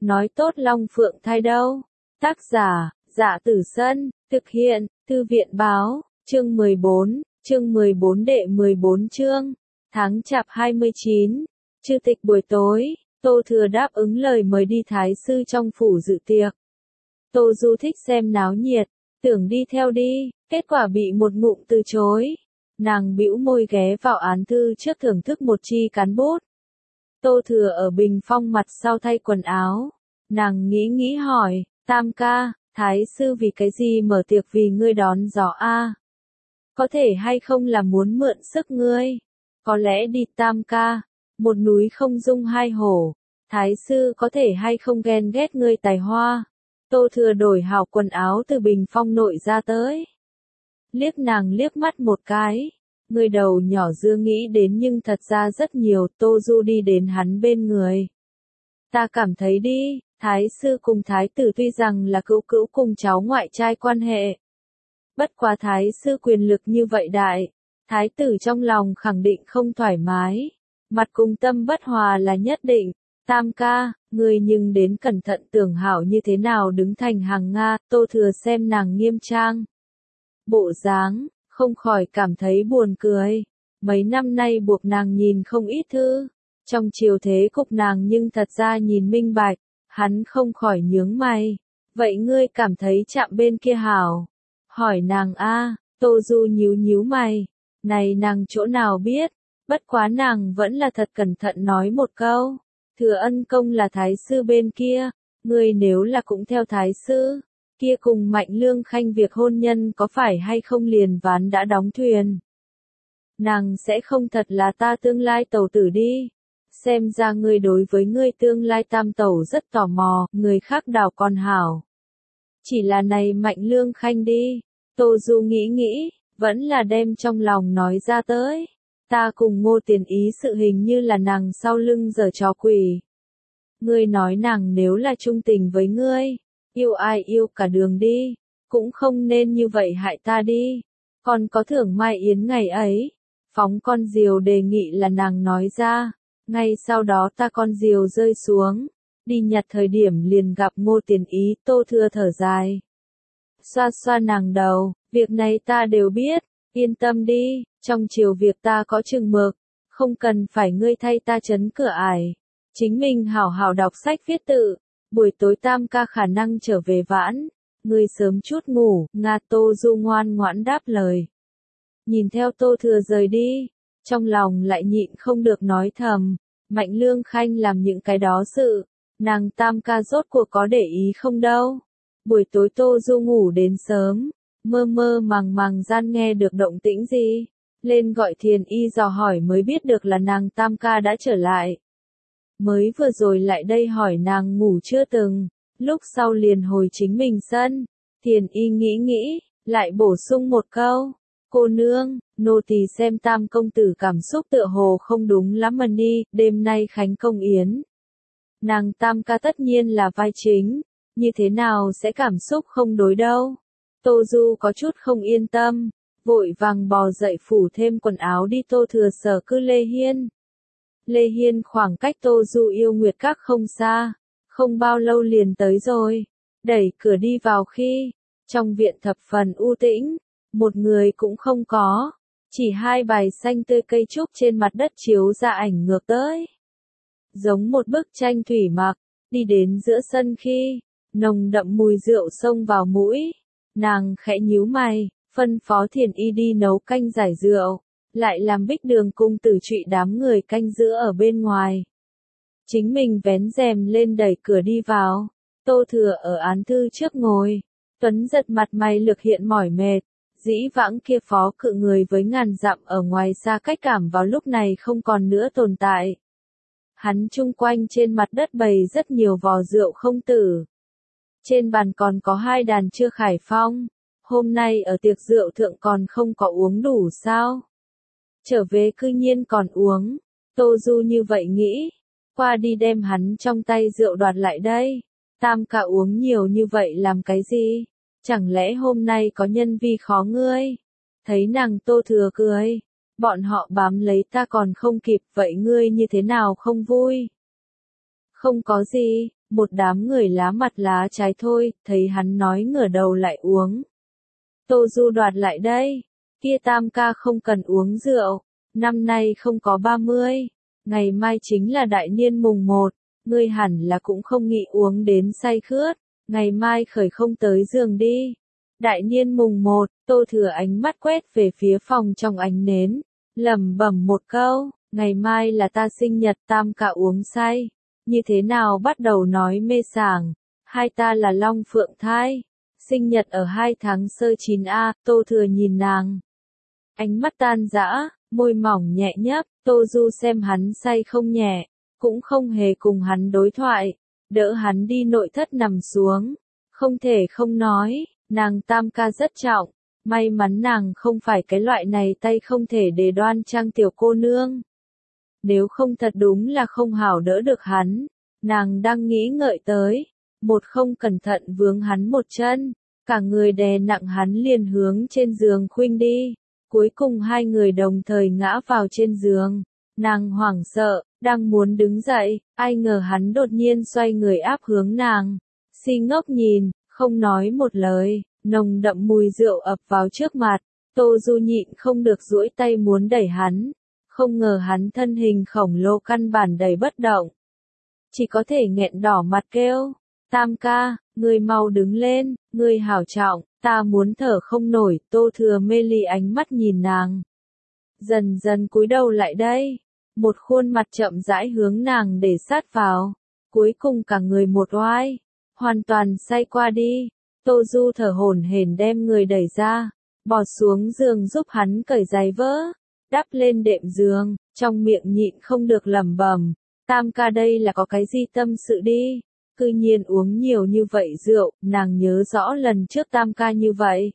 nói tốt Long Phượng thai đâu. Tác giả, Dạ Tử Sân, thực hiện, Thư viện báo, chương 14 đệ 14 chương, tháng Chạp 29, chư tịch buổi tối, Tô Thừa đáp ứng lời mời đi thái sư trong phủ dự tiệc. Tô Du thích xem náo nhiệt, tưởng đi theo đi, kết quả bị một ngụm từ chối. Nàng bĩu môi ghé vào án thư trước thưởng thức một chi cán bút. Tô Thừa ở bình phong mặt sau thay quần áo. Nàng nghĩ hỏi, Tam ca, thái sư vì cái gì mở tiệc vì ngươi đón gió a? Có thể hay không là muốn mượn sức ngươi? Có lẽ đi Tam ca, một núi không dung hai hổ. Thái sư có thể hay không ghen ghét ngươi tài hoa? Tô Thừa đổi hào quần áo từ bình phong nội ra tới. Liếc nàng liếc mắt một cái. Người đầu nhỏ dưa nghĩ đến nhưng thật ra rất nhiều. Tô Du đi đến hắn bên người. Ta cảm thấy đi, thái sư cùng thái tử tuy rằng là cữu cữu cùng cháu ngoại trai quan hệ. Bất quá thái sư quyền lực như vậy đại. Thái tử trong lòng khẳng định không thoải mái. Mặt cùng tâm bất hòa là nhất định. Tam ca, người nhưng đến cẩn thận tưởng hảo như thế nào đứng thành hàng Nga. Tô Thừa xem nàng nghiêm trang. Bộ dáng, không khỏi cảm thấy buồn cười. Mấy năm nay buộc nàng nhìn không ít thư. Trong chiều thế cục nàng nhưng thật ra nhìn minh bạch. Hắn không khỏi nhướng mày. Vậy ngươi cảm thấy chạm bên kia hảo? Hỏi nàng a. Tô Du nhíu mày. Này nàng chỗ nào biết? Bất quá nàng vẫn là thật cẩn thận nói một câu. Thừa Ân công là thái sư bên kia. Ngươi nếu là cũng theo thái sư, kia cùng Mạnh Lương Khanh việc hôn nhân có phải hay không liền ván đã đóng thuyền. Nàng sẽ không thật là ta tương lai tẩu tử đi. Xem ra ngươi đối với ngươi tương lai tam tẩu rất tò mò, người khác đào còn hảo. Chỉ là này Mạnh Lương Khanh đi. Tô Du nghĩ, vẫn là đem trong lòng nói ra tới. Ta cùng Ngô Tiền Ý sự hình như là nàng sau lưng giở trò quỷ. Ngươi nói nàng nếu là trung tình với ngươi, yêu ai yêu cả đường đi, cũng không nên như vậy hại ta đi. Còn có thưởng Mai Yến ngày ấy, phóng con diều đề nghị là nàng nói ra. Ngay sau đó ta con diều rơi xuống, đi nhặt thời điểm liền gặp Ngô Tiền Ý. Tô Thừa thở dài. Xoa nàng đầu, việc này ta đều biết, yên tâm đi, trong chiều việc ta có chừng mực, không cần phải ngươi thay ta trấn cửa ải. Chính mình hảo hảo đọc sách viết tự, buổi tối Tam ca khả năng trở về vãn, ngươi sớm chút ngủ. Nga. Tô Du ngoan ngoãn đáp lời. Nhìn theo Tô Thừa rời đi, trong lòng lại nhịn không được nói thầm, Mạnh Lương Khanh làm những cái đó sự, nàng Tam ca rốt cuộc có để ý không đâu. Buổi tối Tô Du ngủ đến sớm, mơ màng gian nghe được động tĩnh gì, lên gọi Thiền Y dò hỏi mới biết được là nàng Tam ca đã trở lại. Mới vừa rồi lại đây hỏi nàng ngủ chưa từng, lúc sau liền hồi chính mình sân. Thiền Y nghĩ, lại bổ sung một câu, cô nương, nô tỳ xem Tam công tử cảm xúc tựa hồ không đúng lắm mà đi, đêm nay khánh công yến. Nàng Tam ca tất nhiên là vai chính, như thế nào sẽ cảm xúc không đối đâu. Tô Du có chút không yên tâm, vội vàng bò dậy phủ thêm quần áo đi. Tô Thừa sở cư Lê Hiên. Lê Hiên khoảng cách Tô Du yêu nguyệt các không xa, không bao lâu liền tới rồi. Đẩy cửa đi vào khi, trong viện thập phần u tĩnh, một người cũng không có, chỉ hai bài xanh tươi cây trúc trên mặt đất chiếu ra ảnh ngược tới. Giống một bức tranh thủy mặc, đi đến giữa sân khi, nồng đậm mùi rượu xông vào mũi. Nàng khẽ nhíu mày, phân phó Thiền Y đi nấu canh giải rượu, lại làm Bích Đường cung tử trụy đám người canh giữ ở bên ngoài. Chính mình vén rèm lên đẩy cửa đi vào. Tô Thừa ở án thư trước ngồi, Tuấn giật mặt mày lực hiện mỏi mệt. Dĩ vãng kia phó cự người với ngàn dặm ở ngoài xa cách cảm vào lúc này không còn nữa tồn tại. Hắn chung quanh trên mặt đất bày rất nhiều vò rượu không tử. Trên bàn còn có hai đàn chưa khải phong. Hôm nay ở tiệc rượu thượng còn không có uống đủ sao? Trở về cư nhiên còn uống. Tô Du như vậy nghĩ, qua đi đem hắn trong tay rượu đoạt lại đây. Tam ca uống nhiều như vậy làm cái gì? Chẳng lẽ hôm nay có nhân vi khó ngươi? Thấy nàng Tô Thừa cười, bọn họ bám lấy ta còn không kịp, vậy ngươi như thế nào không vui? Không có gì, một đám người lá mặt lá trái thôi, thấy hắn nói ngửa đầu lại uống. Tô Du đoạt lại đây, kia Tam ca không cần uống rượu, năm nay không có 30, ngày mai chính là đại niên mùng 1, ngươi hẳn là cũng không nghĩ uống đến say khướt, ngày mai khởi không tới giường đi. Đại niên mùng 1, Tô Thừa ánh mắt quét về phía phòng trong ánh nến, lẩm bẩm một câu, ngày mai là ta sinh nhật Tam ca uống say, như thế nào bắt đầu nói mê sảng, hai ta là long phượng thai, sinh nhật ở 2 tháng sơ 9A, Tô Thừa nhìn nàng. Ánh mắt tan dã, môi mỏng nhẹ nhấp, Tô Du xem hắn say không nhẹ, cũng không hề cùng hắn đối thoại, đỡ hắn đi nội thất nằm xuống, không thể không nói, nàng Tam ca rất trọng, may mắn nàng không phải cái loại này tay không thể để đoan trang tiểu cô nương. Nếu không thật đúng là không hảo đỡ được hắn, nàng đang nghĩ ngợi tới, một không cẩn thận vướng hắn một chân, cả người đè nặng hắn liền hướng trên giường khuynh đi, cuối cùng hai người đồng thời ngã vào trên giường, nàng hoảng sợ, đang muốn đứng dậy, ai ngờ hắn đột nhiên xoay người áp hướng nàng, si ngốc nhìn, không nói một lời, nồng đậm mùi rượu ập vào trước mặt, Tô Du nhịn không được duỗi tay muốn đẩy hắn, không ngờ hắn thân hình khổng lồ căn bản đẩy bất động, chỉ có thể nghẹn đỏ mặt kêu, Tam ca, ngươi mau đứng lên, ngươi hảo trọng, ta muốn thở không nổi, Tô Thừa mê ly ánh mắt nhìn nàng. Dần dần cúi đầu lại đây, một khuôn mặt chậm rãi hướng nàng để sát vào, cuối cùng cả người một oai, hoàn toàn say qua đi, Tô Du thở hổn hển đem người đẩy ra, bỏ xuống giường giúp hắn cởi giày vỡ, đắp lên đệm giường, trong miệng nhịn không được lẩm bẩm, Tam ca đây là có cái gì tâm sự đi. Cư nhiên uống nhiều như vậy rượu, nàng nhớ rõ lần trước Tam ca như vậy.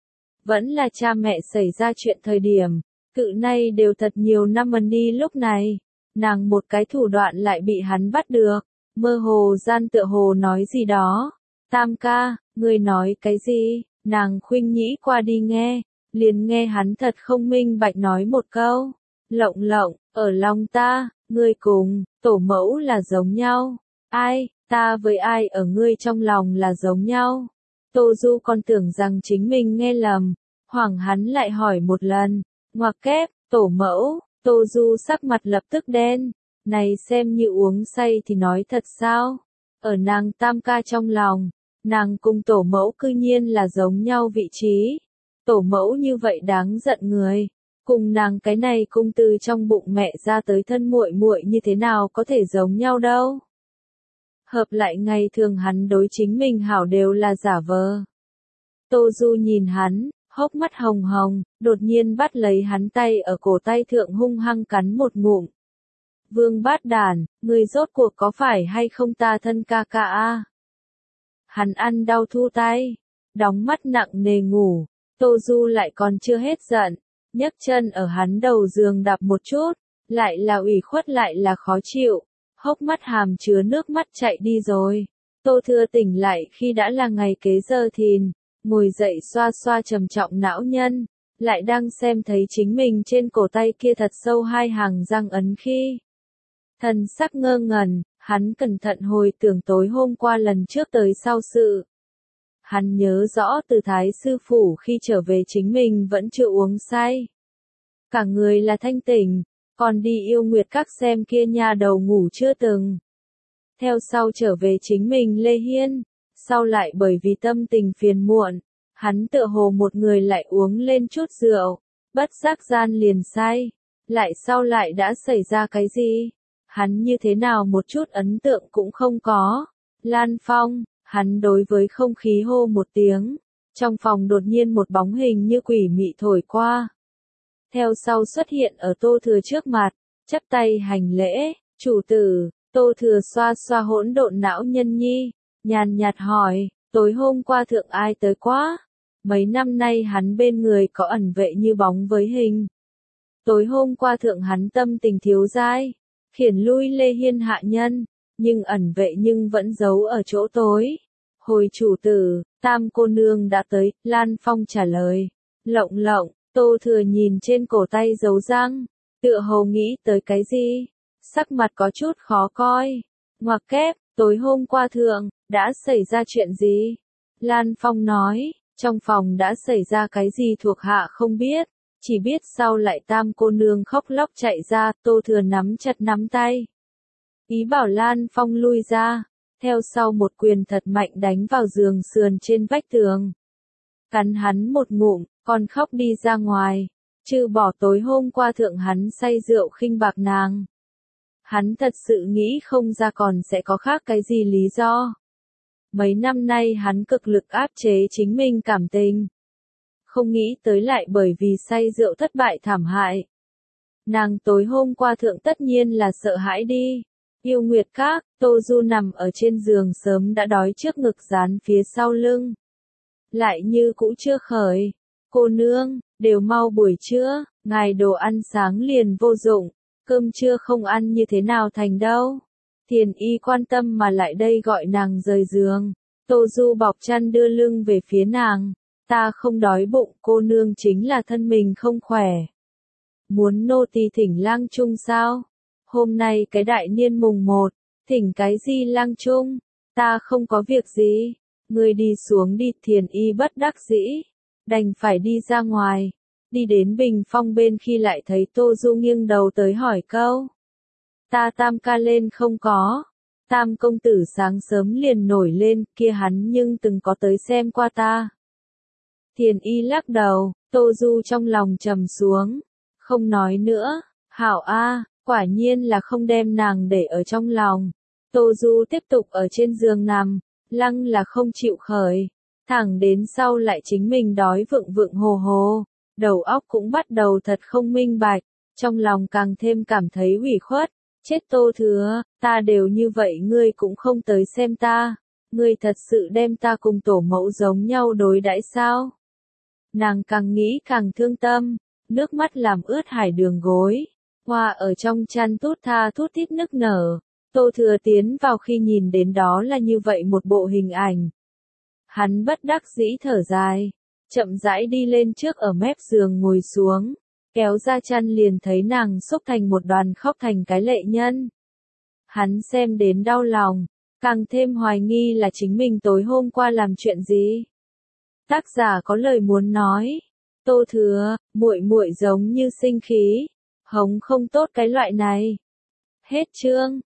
Vẫn là cha mẹ xảy ra chuyện thời điểm, cự nay đều thật nhiều năm đi lúc này. Nàng một cái thủ đoạn lại bị hắn bắt được, mơ hồ gian tựa hồ nói gì đó. Tam ca, ngươi nói cái gì? Nàng khuynh nhĩ qua đi nghe, liền nghe hắn thật không minh bạch nói một câu. Lộng lộng, ở lòng ta, ngươi cùng, tổ mẫu là giống nhau. Ai? Ta với ai ở ngươi trong lòng là giống nhau. Tô Du còn tưởng rằng chính mình nghe lầm, hoảng hắn lại hỏi một lần, ngoặc kép, tổ mẫu, Tô Du sắc mặt lập tức đen, này xem như uống say thì nói thật sao, ở nàng Tam ca trong lòng, nàng cùng tổ mẫu cư nhiên là giống nhau vị trí, tổ mẫu như vậy đáng giận người, cùng nàng cái này cung từ trong bụng mẹ ra tới thân muội muội như thế nào có thể giống nhau đâu. Hợp lại ngày thường hắn đối chính mình hảo đều là giả vờ. Tô Du nhìn hắn, hốc mắt hồng hồng, đột nhiên bắt lấy hắn tay ở cổ tay thượng hung hăng cắn một ngụm. Vương bát đàn, người rốt cuộc có phải hay không ta thân ca ca a? Hắn ăn đau thu tay, đóng mắt nặng nề ngủ, Tô Du lại còn chưa hết giận, nhấc chân ở hắn đầu giường đạp một chút, lại là ủy khuất lại là khó chịu. Hốc mắt hàm chứa nước mắt chạy đi rồi. Tô Thừa tỉnh lại khi đã là ngày kế giờ thìn, ngồi dậy xoa xoa trầm trọng não nhân, lại đang xem thấy chính mình trên cổ tay kia thật sâu hai hàng răng ấn khi. Thần sắc ngơ ngẩn, hắn cẩn thận hồi tưởng tối hôm qua lần trước tới sau sự. Hắn nhớ rõ từ Thái sư phủ khi trở về chính mình vẫn chưa uống say. Cả người là thanh tỉnh. Còn đi yêu nguyệt các xem kia nhà đầu ngủ chưa từng. Theo sau trở về chính mình Lê Hiên, sau lại bởi vì tâm tình phiền muộn, hắn tựa hồ một người lại uống lên chút rượu, bất giác gian liền say, lại sau lại đã xảy ra cái gì? Hắn như thế nào một chút ấn tượng cũng không có. Lan Phong, hắn đối với không khí hô một tiếng, trong phòng đột nhiên một bóng hình như quỷ mị thổi qua. Theo sau xuất hiện ở Tô Thừa trước mặt, chắp tay hành lễ, chủ tử, Tô Thừa xoa xoa hỗn độn não nhân nhi, nhàn nhạt hỏi, tối hôm qua thượng ai tới quá? Mấy năm nay hắn bên người có ẩn vệ như bóng với hình. Tối hôm qua thượng hắn tâm tình thiếu dai, khiển lui Lê Hiên hạ nhân, nhưng ẩn vệ nhưng vẫn giấu ở chỗ tối. Hồi chủ tử, Tam cô nương đã tới, Lan Phong trả lời, lộng lộng. Tô Thừa nhìn trên cổ tay dấu răng, tựa hồ nghĩ tới cái gì, sắc mặt có chút khó coi, ngoặc kép, Tối hôm qua thượng, đã xảy ra chuyện gì? Lan Phong nói, trong phòng đã xảy ra cái gì thuộc hạ không biết, chỉ biết sau lại Tam cô nương khóc lóc chạy ra, Tô Thừa nắm chặt nắm tay. Ý bảo Lan Phong lui ra, theo sau một quyền thật mạnh đánh vào giường sườn trên vách tường. Cắn hắn một ngụm, còn khóc đi ra ngoài, trừ bỏ tối hôm qua thượng hắn say rượu khinh bạc nàng. Hắn thật sự nghĩ không ra còn sẽ có khác cái gì lý do. Mấy năm nay hắn cực lực áp chế chính mình cảm tình. Không nghĩ tới lại bởi vì say rượu thất bại thảm hại. Nàng tối hôm qua thượng tất nhiên là sợ hãi đi. Yêu Nguyệt Các, Tô Du nằm ở trên giường sớm đã đói trước ngực dán phía sau lưng. Lại như cũ chưa khởi. Cô nương, đều mau buổi trưa, ngài đồ ăn sáng liền vô dụng, cơm trưa không ăn như thế nào thành đâu. Thiền Y quan tâm mà lại đây gọi nàng rời giường. Tô Du bọc chăn đưa lưng về phía nàng. Ta không đói bụng, cô nương chính là thân mình không khỏe. Muốn nô tỳ thỉnh lang chung sao? Hôm nay cái đại niên mùng 1, thỉnh cái gì lang chung? Ta không có việc gì. Ngươi đi xuống đi. Thiền Y bất đắc dĩ, đành phải đi ra ngoài. Đi đến bình phong bên khi lại thấy Tô Du nghiêng đầu tới hỏi câu. Ta Tam ca lên không có? Tam công tử sáng sớm liền nổi lên, kia hắn nhưng từng có tới xem qua ta. Thiền Y lắc đầu, Tô Du trong lòng trầm xuống, không nói nữa. Hảo a, quả nhiên là không đem nàng để ở trong lòng. Tô Du tiếp tục ở trên giường nằm, lăng là không chịu khởi, thẳng đến sau lại chính mình đói vựng vựng hồ hồ, đầu óc cũng bắt đầu thật không minh bạch, trong lòng càng thêm cảm thấy ủy khuất. Chết Tô Thừa, ta đều như vậy ngươi cũng không tới xem ta, ngươi thật sự đem ta cùng tổ mẫu giống nhau đối đãi sao? Nàng càng nghĩ càng thương tâm, nước mắt làm ướt hải đường gối, hoa ở trong chăn thút tha thút thít nức nở. Tô Thừa tiến vào khi nhìn đến đó là như vậy một bộ hình ảnh. Hắn bất đắc dĩ thở dài, chậm rãi đi lên trước ở mép giường ngồi xuống, kéo ra chăn liền thấy nàng xúc thành một đoàn khóc thành cái lệ nhân. Hắn xem đến đau lòng, càng thêm hoài nghi là chính mình tối hôm qua làm chuyện gì. Tác giả có lời muốn nói, Tô Thừa, muội muội giống như sinh khí, hống không tốt cái loại này. Hết chương.